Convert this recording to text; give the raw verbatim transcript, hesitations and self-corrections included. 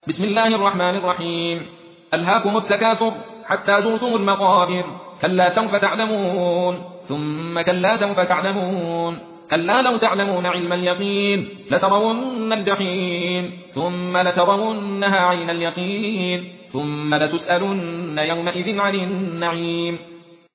بسم الله الرحمن الرحيم. ألهاكم التكاثر حتى زرتم المقابر، كلا سوف تعلمون ثم كلا سوف تعلمون، كلا لو تعلمون علم اليقين لترون الجحيم ثم لترونها عين اليقين ثم لتسألن يومئذ عن النعيم.